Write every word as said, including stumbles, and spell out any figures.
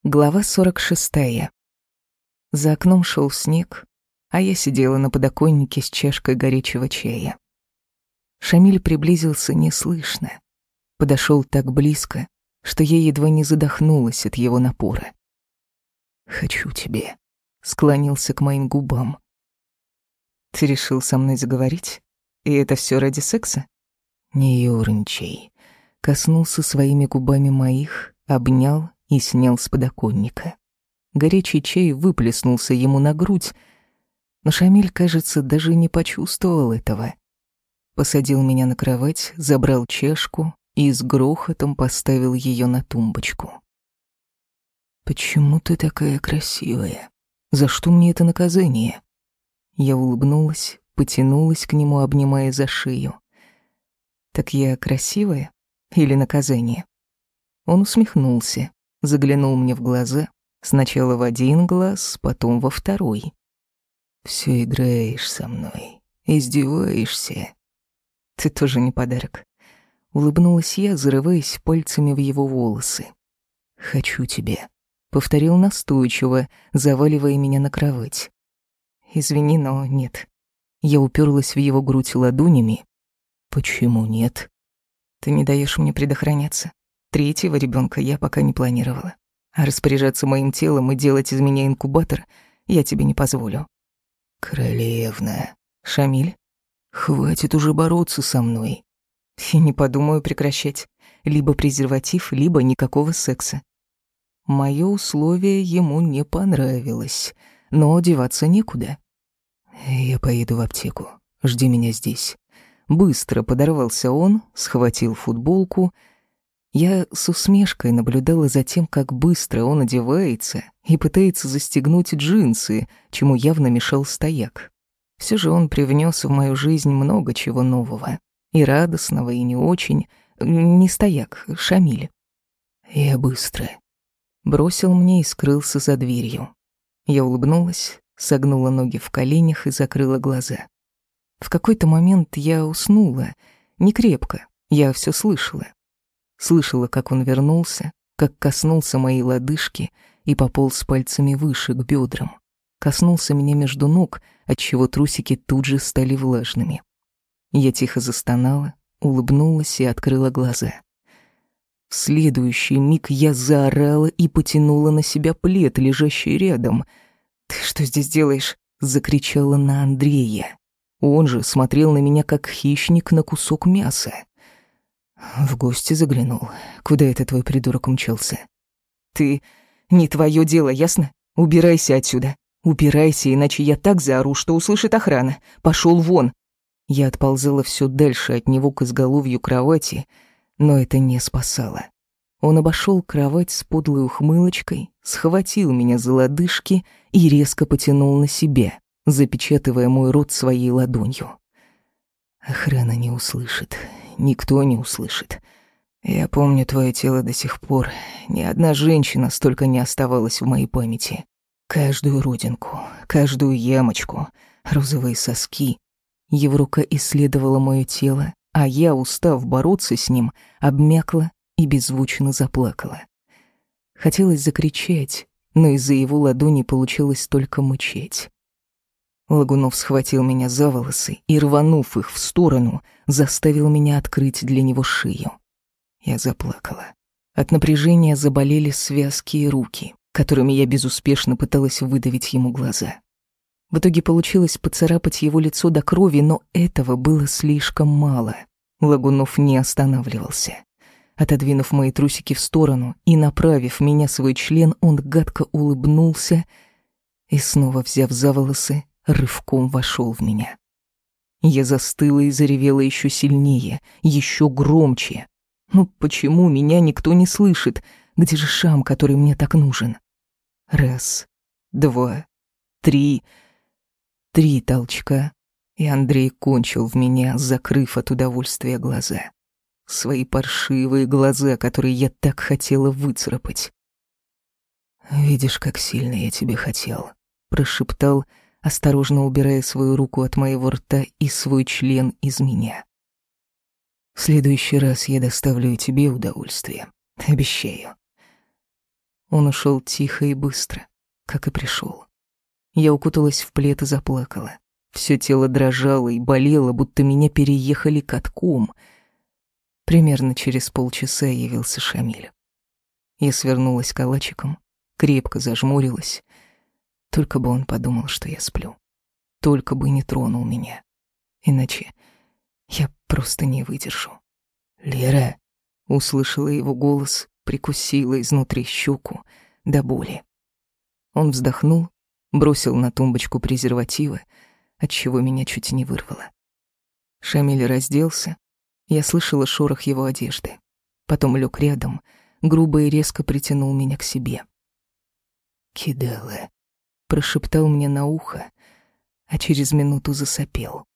Глава сорок шестая. За окном шел снег, а я сидела на подоконнике с чашкой горячего чая. Шамиль приблизился неслышно, подошел так близко, что я едва не задохнулась от его напора. «Хочу тебе», — склонился к моим губам. «Ты решил со мной заговорить? И это все ради секса?» «Не ерничай», — коснулся своими губами моих, обнял и снял с подоконника. Горячий чай выплеснулся ему на грудь, но Шамиль, кажется, даже не почувствовал этого. Посадил меня на кровать, забрал чашку и с грохотом поставил ее на тумбочку. «Почему ты такая красивая? За что мне это наказание?» Я улыбнулась, потянулась к нему, обнимая за шею. «Так я красивая или наказание?» Он усмехнулся, заглянул мне в глаза, сначала в один глаз, потом во второй. «Всё играешь со мной, издеваешься». «Ты тоже не подарок». Улыбнулась я, зарываясь пальцами в его волосы. «Хочу тебя», — повторил настойчиво, заваливая меня на кровать. «Извини, но нет». Я уперлась в его грудь ладонями. «Почему нет?» «Ты не даешь мне предохраняться. Третьего ребенка я пока не планировала. А распоряжаться моим телом и делать из меня инкубатор я тебе не позволю». «Королевна». «Шамиль?» «Хватит уже бороться со мной». «И не подумаю прекращать. Либо презерватив, либо никакого секса». Моё условие ему не понравилось, но деваться некуда. «Я поеду в аптеку. Жди меня здесь». Быстро подорвался он, схватил футболку. Я с усмешкой наблюдала за тем, как быстро он одевается и пытается застегнуть джинсы, чему явно мешал стояк. Все же он привнес в мою жизнь много чего нового. И радостного, и не очень. Не стояк, Шамиль. «Я быстро». Бросил мне и скрылся за дверью. Я улыбнулась, согнула ноги в коленях и закрыла глаза. В какой-то момент я уснула. Не крепко, я все слышала. Слышала, как он вернулся, как коснулся моей лодыжки и пополз пальцами выше, к бедрам. Коснулся меня между ног, отчего трусики тут же стали влажными. Я тихо застонала, улыбнулась и открыла глаза. В следующий миг я заорала и потянула на себя плед, лежащий рядом. «Ты что здесь делаешь?» — закричала на Андрея. Он же смотрел на меня, как хищник на кусок мяса. «В гости заглянул. Куда это твой придурок умчался?» «Ты... не твое дело, ясно? Убирайся отсюда. Убирайся, иначе я так заору, что услышит охрана. Пошел вон!» Я отползала все дальше от него к изголовью кровати, но это не спасало. Он обошел кровать с подлой ухмылочкой, схватил меня за лодыжки и резко потянул на себя, запечатывая мой рот своей ладонью. «Охрана не услышит, никто не услышит. Я помню твое тело до сих пор. Ни одна женщина столько не оставалась в моей памяти. Каждую родинку, каждую ямочку, розовые соски». Его рука исследовала мое тело, а я, устав бороться с ним, обмякла и беззвучно заплакала. Хотелось закричать, но из-за его ладони получилось только мычать. Лагунов схватил меня за волосы и, рванув их в сторону, заставил меня открыть для него шею. Я заплакала. От напряжения заболели связки и руки, которыми я безуспешно пыталась выдавить ему глаза. В итоге получилось поцарапать его лицо до крови, но этого было слишком мало. Лагунов не останавливался. Отодвинув мои трусики в сторону и направив меня свой член, он гадко улыбнулся и, снова взяв за волосы, рывком вошел в меня. Я застыла и заревела еще сильнее, еще громче. Ну почему меня никто не слышит? Где же Шам, который мне так нужен? Раз, два, три... Три толчка, и Андрей кончил в меня, закрыв от удовольствия глаза. Свои паршивые глаза, которые я так хотела выцарапать. «Видишь, как сильно я тебе хотел», — прошептал, осторожно убирая свою руку от моего рта и свой член из меня. «В следующий раз я доставлю и тебе удовольствие, обещаю». Он ушел тихо и быстро, как и пришел. Я укуталась в плед и заплакала. Все тело дрожало и болело, будто меня переехали катком. Примерно через полчаса явился Шамиль. Я свернулась калачиком, крепко зажмурилась. Только бы он подумал, что я сплю. Только бы не тронул меня. Иначе я просто не выдержу. «Лера!» — услышала его голос, прикусила изнутри щеку до боли. Он вздохнул, бросил на тумбочку презервативы, отчего меня чуть не вырвало. Шамиль разделся, я слышала шорох его одежды. Потом лег рядом, грубо и резко притянул меня к себе. «Кидала», — прошептал мне на ухо, а через минуту засопел.